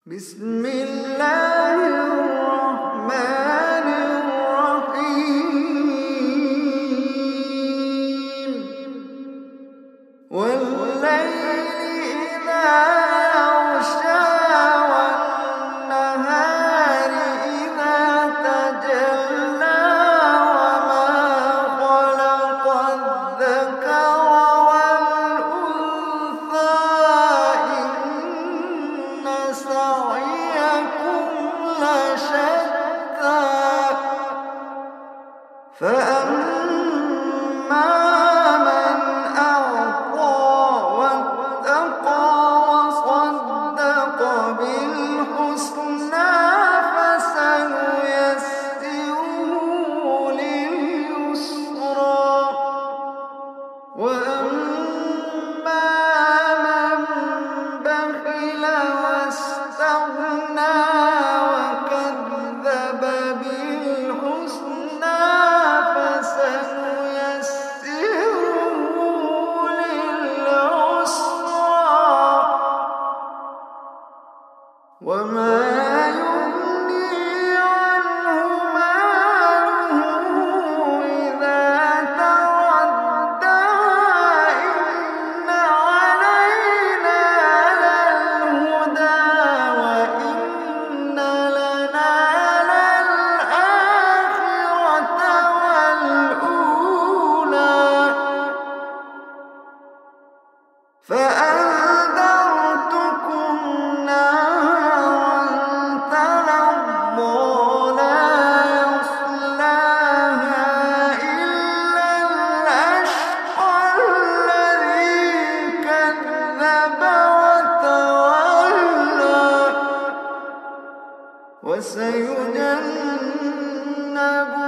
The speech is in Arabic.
بسم الله الرحمن الرحيم والليل إذا يغشى والنهار إذا تجلى وما خلق الذكر والأنثى إن سعيكم لشتى فأما من أعطى واتقى وصدق بالحسنى فسنيسره لليسرى وأما من بخل واستغنى وكذب بالحسنى فسنيسره للعسرى وما يغني عنه ماله إذا تردى إن علينا للهدى وإن لنا للآخرة والأولى فأنذرتكم نارا تلظى لا يصلاها إلا الأشقى الذي كذب وتولى وسيجنبها